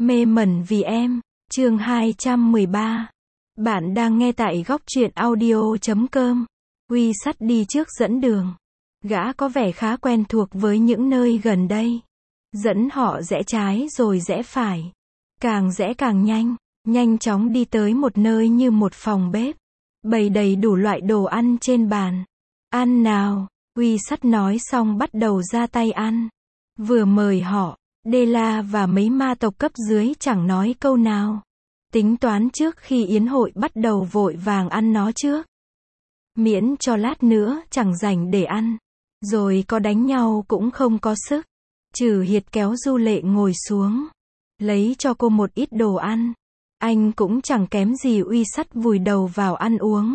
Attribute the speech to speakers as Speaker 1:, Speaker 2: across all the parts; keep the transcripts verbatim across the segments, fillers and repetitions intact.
Speaker 1: Mê mẩn vì em, chương hai trăm mười ba. Bạn đang nghe tại góc truyện audio chấm com. Uy Sắt đi trước dẫn đường. Gã có vẻ khá quen thuộc với những nơi gần đây. Dẫn họ rẽ trái rồi rẽ phải. Càng rẽ càng nhanh, nhanh chóng đi tới một nơi như một phòng bếp. Bày đầy đủ loại đồ ăn trên bàn. Ăn nào, Uy Sắt nói xong bắt đầu ra tay ăn. Vừa mời họ, Della và mấy ma tộc cấp dưới chẳng nói câu nào. Tính toán trước khi yến hội bắt đầu vội vàng ăn nó trước. Miễn cho lát nữa chẳng rảnh để ăn. Rồi có đánh nhau cũng không có sức. Trừ Hiệt kéo Du Lệ ngồi xuống. Lấy cho cô một ít đồ ăn. Anh cũng chẳng kém gì Uy Sắt vùi đầu vào ăn uống.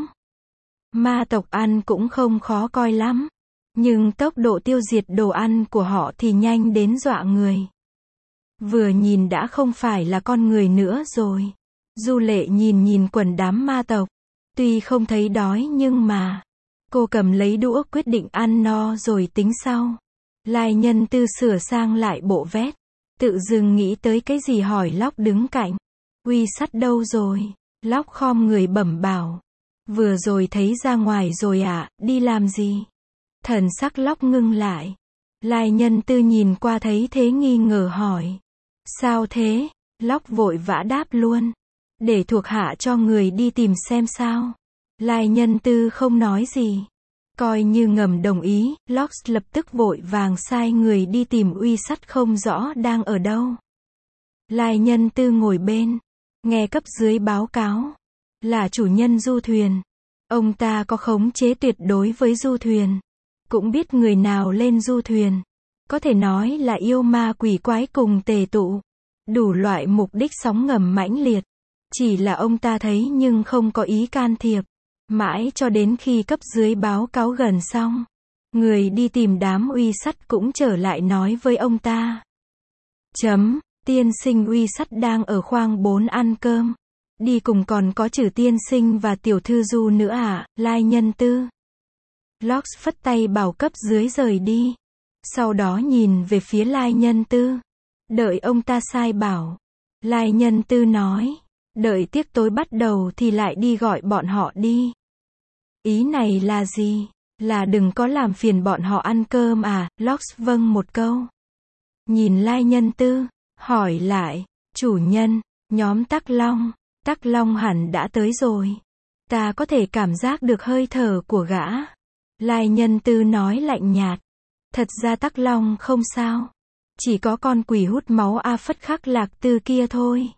Speaker 1: Ma tộc ăn cũng không khó coi lắm. Nhưng tốc độ tiêu diệt đồ ăn của họ thì nhanh đến dọa người. Vừa nhìn đã không phải là con người nữa rồi. Du Lệ nhìn nhìn quần đám ma tộc. Tuy không thấy đói nhưng mà cô cầm lấy đũa quyết định ăn no rồi tính sau. Lai Nhân Tư sửa sang lại bộ vest. Tự dưng nghĩ tới cái gì hỏi Lóc đứng cạnh. Uy Sắt đâu rồi? Lóc khom người bẩm bảo. Vừa rồi thấy ra ngoài rồi ạ, à, đi làm gì? Thần sắc Lóc ngưng lại. Lai Nhân Tư nhìn qua thấy thế nghi ngờ hỏi. Sao thế? Lóc vội vã đáp luôn. Để thuộc hạ cho người đi tìm xem sao. Lai Nhân Tư không nói gì. Coi như ngầm đồng ý, Lóc lập tức vội vàng sai người đi tìm Uy Sắt không rõ đang ở đâu. Lai Nhân Tư ngồi bên, nghe cấp dưới báo cáo. Là chủ nhân du thuyền. Ông ta có khống chế tuyệt đối với du thuyền. Cũng biết người nào lên du thuyền. Có thể nói là yêu ma quỷ quái cùng tề tụ. Đủ loại mục đích sóng ngầm mãnh liệt. Chỉ là ông ta thấy nhưng không có ý can thiệp. Mãi cho đến khi cấp dưới báo cáo gần xong. Người đi tìm đám Uy Sắt cũng trở lại nói với ông ta. Chấm, tiên sinh Uy Sắt đang ở khoang bốn ăn cơm. Đi cùng còn có Trừ tiên sinh và tiểu thư Du nữa à, Lai Nhân Tư. Lóc phất tay bảo cấp dưới rời đi. Sau đó nhìn về phía Lai Nhân Tư. Đợi ông ta sai bảo. Lai Nhân Tư nói. Đợi tiệc tối bắt đầu thì lại đi gọi bọn họ đi. Ý này là gì? Là đừng có làm phiền bọn họ ăn cơm à? Lóc vâng một câu. Nhìn Lai Nhân Tư. Hỏi lại. Chủ nhân, nhóm Tắc Long. Tắc Long hẳn đã tới rồi. Ta có thể cảm giác được hơi thở của gã. Lai Nhân Tư nói lạnh nhạt. Thật ra Tắc Long không sao. Chỉ có con quỷ hút máu A Phất Khắc Lạc Tư kia thôi.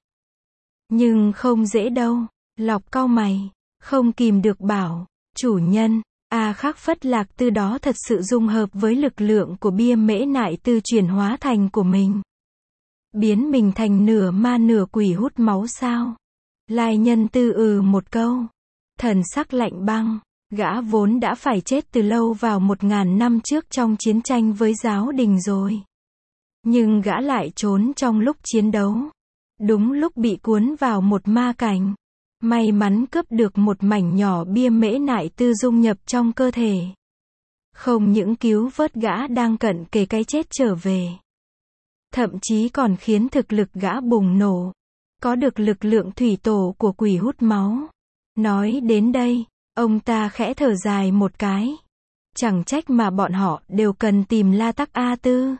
Speaker 1: Nhưng không dễ đâu. Lọc cau mày. Không kìm được bảo. Chủ nhân, A Khắc Phất Lạc Tư đó thật sự dung hợp với lực lượng của bia mễ nại tư chuyển hóa thành của mình. Biến mình thành nửa ma nửa quỷ hút máu sao? Lai Nhân Tư ừ một câu. Thần sắc lạnh băng. Gã vốn đã phải chết từ lâu vào một ngàn năm trước trong chiến tranh với giáo đình rồi. Nhưng gã lại trốn trong lúc chiến đấu. Đúng lúc bị cuốn vào một ma cảnh. May mắn cướp được một mảnh nhỏ bia mễ nại tư dung nhập trong cơ thể. Không những cứu vớt gã đang cận kề cái chết trở về. Thậm chí còn khiến thực lực gã bùng nổ. Có được lực lượng thủy tổ của quỷ hút máu. Nói đến đây, ông ta khẽ thở dài một cái. Chẳng trách mà bọn họ đều cần tìm La Tắc A Tư.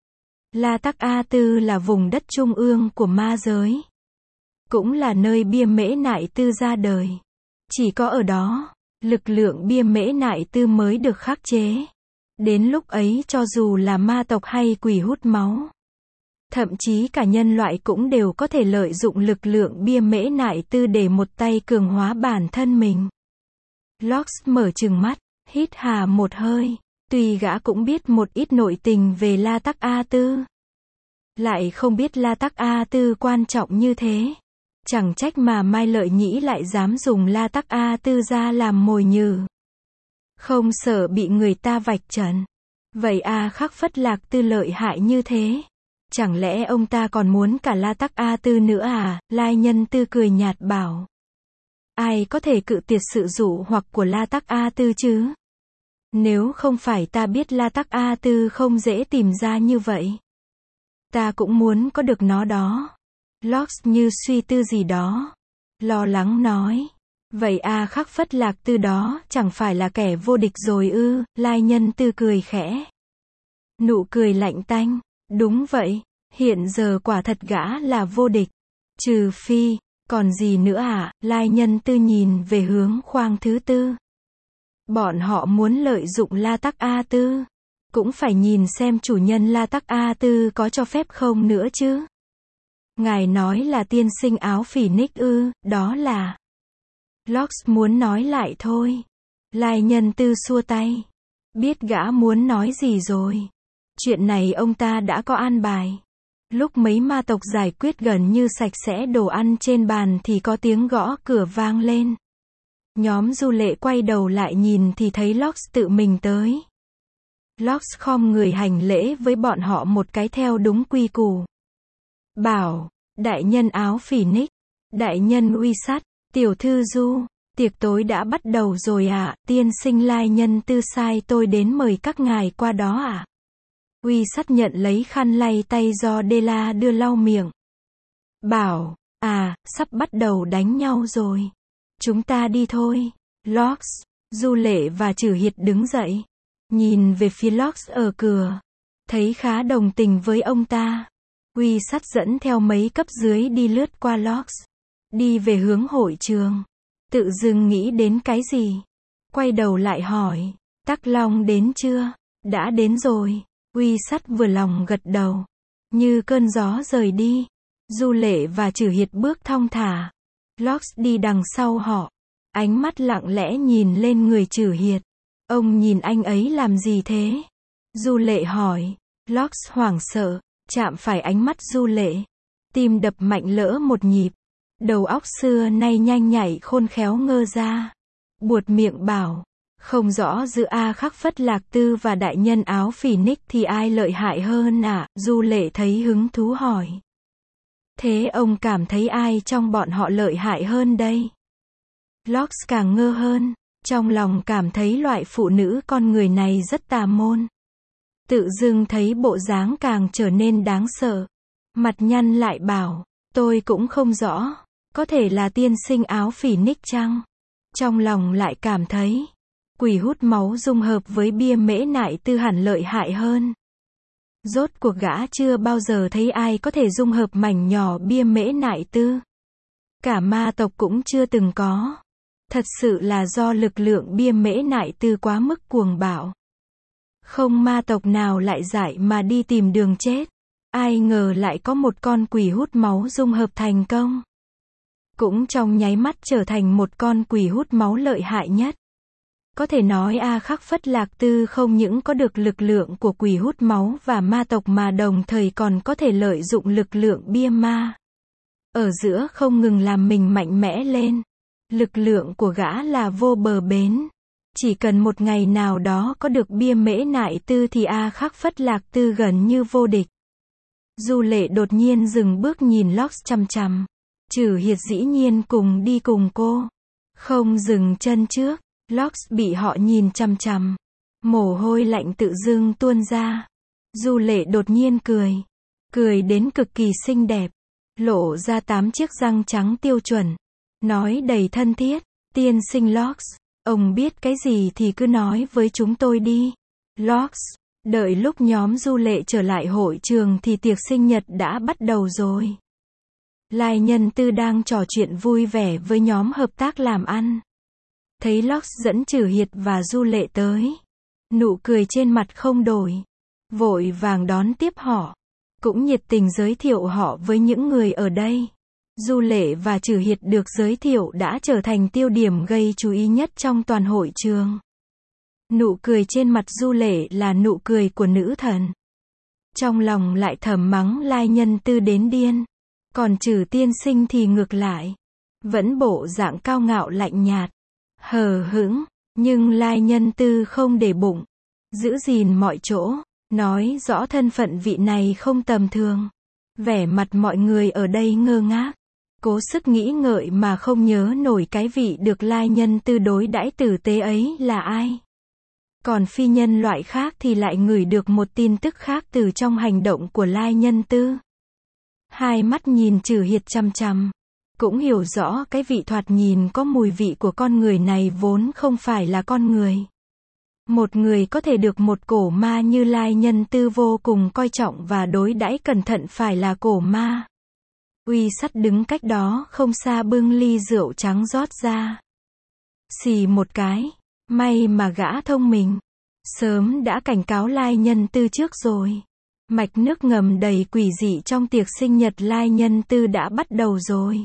Speaker 1: La Tắc A Tư là vùng đất trung ương của ma giới. Cũng là nơi bia mễ nại tư ra đời. Chỉ có ở đó, lực lượng bia mễ nại tư mới được khắc chế. Đến lúc ấy cho dù là ma tộc hay quỷ hút máu. Thậm chí cả nhân loại cũng đều có thể lợi dụng lực lượng bia mễ nại tư để một tay cường hóa bản thân mình. Lóc mở trừng mắt, hít hà một hơi. Tuy gã cũng biết một ít nội tình về La Tắc A Tư. Lại không biết La Tắc A Tư quan trọng như thế. Chẳng trách mà Mai Lợi Nhĩ lại dám dùng La Tắc A Tư ra làm mồi nhử. Không sợ bị người ta vạch trần. Vậy A Khắc Phất Lạc Tư lợi hại như thế. Chẳng lẽ ông ta còn muốn cả La Tắc A Tư nữa à? Lai Nhân Tư cười nhạt bảo. Ai có thể cự tuyệt sự dụ hoặc của La Tắc A Tư chứ? Nếu không phải ta biết La Tắc A Tư không dễ tìm ra như vậy. Ta cũng muốn có được nó đó. Locke như suy tư gì đó. Lo lắng nói. Vậy A Khắc Phất Lạc Tư đó chẳng phải là kẻ vô địch rồi ư? Lai Nhân Tư cười khẽ. Nụ cười lạnh tanh. Đúng vậy. Hiện giờ quả thật gã là vô địch. Trừ phi, còn gì nữa à? Lai Nhân Tư nhìn về hướng khoang thứ tư. Bọn họ muốn lợi dụng La Tắc A Tư. Cũng phải nhìn xem chủ nhân La Tắc A Tư có cho phép không nữa chứ. Ngài nói là tiên sinh áo phỉ nick ư? Đó là... Locke muốn nói lại thôi. Lai Nhân Tư xua tay. Biết gã muốn nói gì rồi. Chuyện này ông ta đã có an bài. Lúc mấy ma tộc giải quyết gần như sạch sẽ đồ ăn trên bàn thì có tiếng gõ cửa vang lên. Nhóm Du Lệ quay đầu lại nhìn thì thấy Locke tự mình tới. Locke khom người hành lễ với bọn họ một cái theo đúng quy củ. Bảo, đại nhân áo phỉ nick, đại nhân uy sắt, tiểu thư Du, tiệc tối đã bắt đầu rồi ạ, à, tiên sinh Lai Nhân Tư sai tôi đến mời các ngài qua đó ạ. À? Uy sắt nhận lấy khăn lay tay do Dela đưa lau miệng. Bảo, à, sắp bắt đầu đánh nhau rồi. Chúng ta đi thôi. Locke, Du Lệ và Trử Hiệt đứng dậy. Nhìn về phía Locke ở cửa. Thấy khá đồng tình với ông ta. Uy sắt dẫn theo mấy cấp dưới đi lướt qua Locke. Đi về hướng hội trường. Tự dưng nghĩ đến cái gì. Quay đầu lại hỏi. Tắc Long đến chưa? Đã đến rồi. Uy sắt vừa lòng gật đầu. Như cơn gió rời đi. Du Lệ và Trử Hiệt bước thong thả. Locke đi đằng sau họ. Ánh mắt lặng lẽ nhìn lên người Trử Hiệt. Ông nhìn anh ấy làm gì thế? Du Lệ hỏi. Locke hoảng sợ. Chạm phải ánh mắt Du Lệ. Tim đập mạnh lỡ một nhịp. Đầu óc xưa nay nhanh nhạy khôn khéo ngơ ra. Buột miệng bảo. Không rõ giữa A Khắc Phất Lạc Tư và đại nhân áo phỉ nick thì ai lợi hại hơn à? Du Lệ thấy hứng thú hỏi. Thế ông cảm thấy ai trong bọn họ lợi hại hơn đây? Locke càng ngơ hơn. Trong lòng cảm thấy loại phụ nữ con người này rất tà môn. Tự dưng thấy bộ dáng càng trở nên đáng sợ. Mặt nhăn lại bảo. Tôi cũng không rõ. Có thể là tiên sinh áo phỉ nick chăng? Trong lòng lại cảm thấy. Quỷ hút máu dung hợp với bia mễ nại tư hẳn lợi hại hơn. Rốt cuộc gã chưa bao giờ thấy ai có thể dung hợp mảnh nhỏ bia mễ nại tư. Cả ma tộc cũng chưa từng có. Thật sự là do lực lượng bia mễ nại tư quá mức cuồng bạo. Không ma tộc nào lại dại mà đi tìm đường chết. Ai ngờ lại có một con quỷ hút máu dung hợp thành công. Cũng trong nháy mắt trở thành một con quỷ hút máu lợi hại nhất. Có thể nói A Khắc Phất Lạc Tư không những có được lực lượng của quỷ hút máu và ma tộc mà đồng thời còn có thể lợi dụng lực lượng bia ma. Ở giữa không ngừng làm mình mạnh mẽ lên. Lực lượng của gã là vô bờ bến. Chỉ cần một ngày nào đó có được bia mễ nại tư thì A Khắc Phất Lạc Tư gần như vô địch. Du Lệ đột nhiên dừng bước nhìn Locke chằm chằm. Trử Hiệt dĩ nhiên cùng đi cùng cô. Không dừng chân trước. Locke bị họ nhìn chằm chằm. Mồ hôi lạnh tự dưng tuôn ra. Du Lệ đột nhiên cười. Cười đến cực kỳ xinh đẹp. Lộ ra tám chiếc răng trắng tiêu chuẩn. Nói đầy thân thiết. Tiên sinh Locke, ông biết cái gì thì cứ nói với chúng tôi đi. Locke, đợi lúc nhóm Du Lệ trở lại hội trường thì tiệc sinh nhật đã bắt đầu rồi. Lai Nhân Tư đang trò chuyện vui vẻ với nhóm hợp tác làm ăn. Thấy Locke dẫn Trử Hiệt và Du Lệ tới. Nụ cười trên mặt không đổi. Vội vàng đón tiếp họ. Cũng nhiệt tình giới thiệu họ với những người ở đây. Du Lệ và Trử Hiệt được giới thiệu đã trở thành tiêu điểm gây chú ý nhất trong toàn hội trường. Nụ cười trên mặt Du Lệ là nụ cười của nữ thần. Trong lòng lại thầm mắng Lai Nhân Tư đến điên. Còn Trử tiên sinh thì ngược lại. Vẫn bộ dạng cao ngạo lạnh nhạt. Hờ hững, nhưng Lai Nhân Tư không để bụng. Giữ gìn mọi chỗ. Nói rõ thân phận vị này không tầm thường. Vẻ mặt mọi người ở đây ngơ ngác. Cố sức nghĩ ngợi mà không nhớ nổi cái vị được Lai Nhân Tư đối đãi tử tế ấy là ai. Còn phi nhân loại khác thì lại ngửi được một tin tức khác từ trong hành động của Lai Nhân Tư. Hai mắt nhìn Trử Hiệt chằm chằm. Cũng hiểu rõ cái vị thoạt nhìn có mùi vị của con người này vốn không phải là con người. Một người có thể được một cổ ma như Lai Nhân Tư vô cùng coi trọng và đối đãi cẩn thận phải là cổ ma. Uy Sắt đứng cách đó không xa bưng ly rượu trắng rót ra. Xì một cái. May mà gã thông minh. Sớm đã cảnh cáo Lai Nhân Tư trước rồi. Mạch nước ngầm đầy quỷ dị trong tiệc sinh nhật Lai Nhân Tư đã bắt đầu rồi.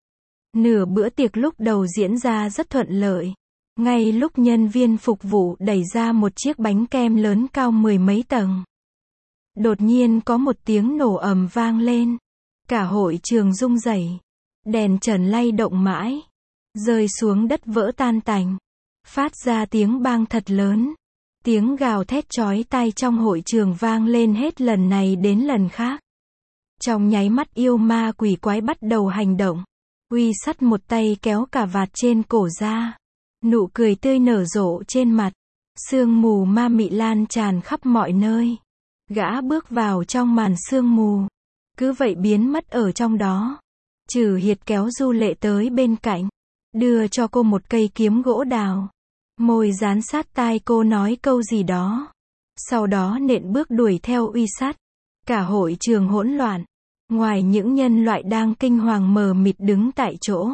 Speaker 1: Nửa bữa tiệc lúc đầu diễn ra rất thuận lợi. Ngay lúc nhân viên phục vụ đẩy ra một chiếc bánh kem lớn cao mười mấy tầng. Đột nhiên có một tiếng nổ ầm vang lên. Cả hội trường rung rẩy. Đèn trần lay động mãi. Rơi xuống đất vỡ tan tành. Phát ra tiếng bang thật lớn. Tiếng gào thét chói tai trong hội trường vang lên hết lần này đến lần khác. Trong nháy mắt yêu ma quỷ quái bắt đầu hành động. Uy Sắt một tay kéo cả vạt trên cổ ra. Nụ cười tươi nở rộ trên mặt. Sương mù ma mị lan tràn khắp mọi nơi. Gã bước vào trong màn sương mù. Cứ vậy biến mất ở trong đó. Trử Hiệt kéo Du Lệ tới bên cạnh. Đưa cho cô một cây kiếm gỗ đào. Môi dán sát tai cô nói câu gì đó. Sau đó nện bước đuổi theo Uy Sắt. Cả hội trường hỗn loạn. Ngoài những nhân loại đang kinh hoàng mờ mịt đứng tại chỗ.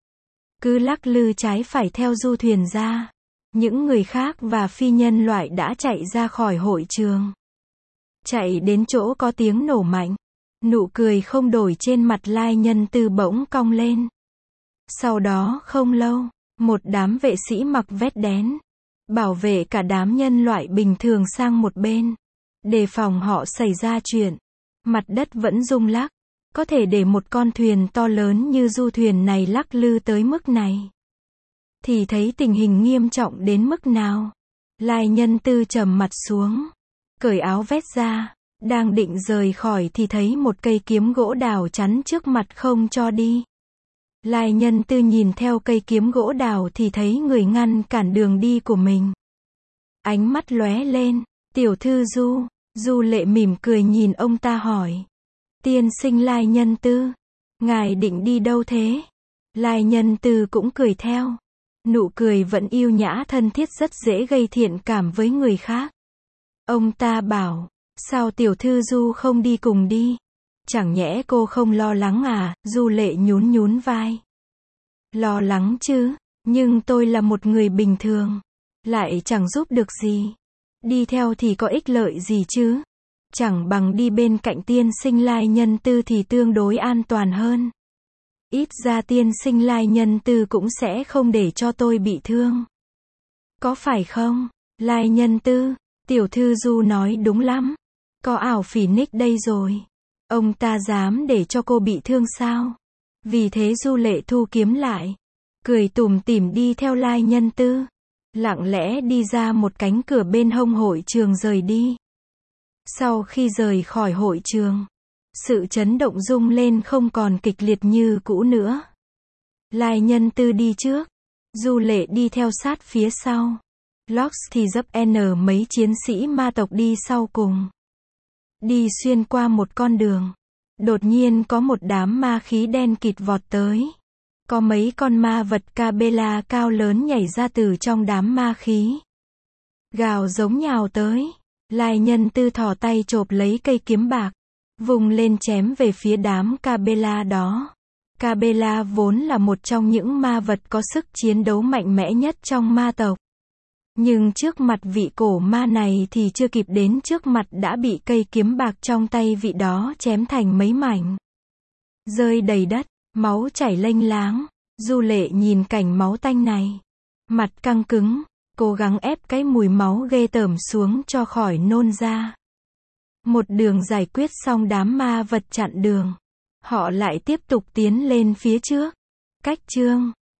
Speaker 1: Cứ lắc lư trái phải theo du thuyền ra. Những người khác và phi nhân loại đã chạy ra khỏi hội trường. Chạy đến chỗ có tiếng nổ mạnh. Nụ cười không đổi trên mặt Lai Nhân Tư bỗng cong lên. Sau đó không lâu, một đám vệ sĩ mặc vest đen, bảo vệ cả đám nhân loại bình thường sang một bên. Đề phòng họ xảy ra chuyện. Mặt đất vẫn rung lắc. Có thể để một con thuyền to lớn như du thuyền này lắc lư tới mức này. Thì thấy tình hình nghiêm trọng đến mức nào. Lai Nhân Tư trầm mặt xuống. Cởi áo vest ra. Đang định rời khỏi thì thấy một cây kiếm gỗ đào chắn trước mặt không cho đi. Lai Nhân Tư nhìn theo cây kiếm gỗ đào thì thấy người ngăn cản đường đi của mình. Ánh mắt lóe lên. Tiểu thư Du. Du Lệ mỉm cười nhìn ông ta hỏi. Tiên sinh Lai Nhân Tư. Ngài định đi đâu thế? Lai Nhân Tư cũng cười theo. Nụ cười vẫn yêu nhã thân thiết rất dễ gây thiện cảm với người khác. Ông ta bảo. Sao tiểu thư Du không đi cùng đi? Chẳng nhẽ cô không lo lắng à? Du Lệ nhún nhún vai. Lo lắng chứ. Nhưng tôi là một người bình thường. Lại chẳng giúp được gì. Đi theo thì có ích lợi gì chứ? Chẳng bằng đi bên cạnh tiên sinh Lai Nhân Tư thì tương đối an toàn hơn. Ít ra tiên sinh Lai Nhân Tư cũng sẽ không để cho tôi bị thương. Có phải không? Lai Nhân Tư, tiểu thư Du nói đúng lắm. Có ảo phỉ nick đây rồi. Ông ta dám để cho cô bị thương sao? Vì thế Du Lệ thu kiếm lại. Cười tủm tỉm đi theo Lai Nhân Tư. Lặng lẽ đi ra một cánh cửa bên hông hội trường rời đi. Sau khi rời khỏi hội trường, sự chấn động rung lên không còn kịch liệt như cũ nữa. Lai Nhân Tư đi trước. Du Lệ đi theo sát phía sau. Lox thì dấp n mấy chiến sĩ ma tộc đi sau cùng. Đi xuyên qua một con đường. Đột nhiên có một đám ma khí đen kịt vọt tới. Có mấy con ma vật Cabela cao lớn nhảy ra từ trong đám ma khí. Gào giống nhào tới. Lai Nhân Tư thò tay chộp lấy cây kiếm bạc. Vùng lên chém về phía đám Cabela đó. Cabela vốn là một trong những ma vật có sức chiến đấu mạnh mẽ nhất trong ma tộc. Nhưng trước mặt vị cổ ma này thì chưa kịp đến trước mặt đã bị cây kiếm bạc trong tay vị đó chém thành mấy mảnh. Rơi đầy đất, máu chảy lênh láng. Du Lệ nhìn cảnh máu tanh này. Mặt căng cứng, cố gắng ép cái mùi máu ghê tởm xuống cho khỏi nôn ra. Một đường giải quyết xong đám ma vật chặn đường. Họ lại tiếp tục tiến lên phía trước. Cách chương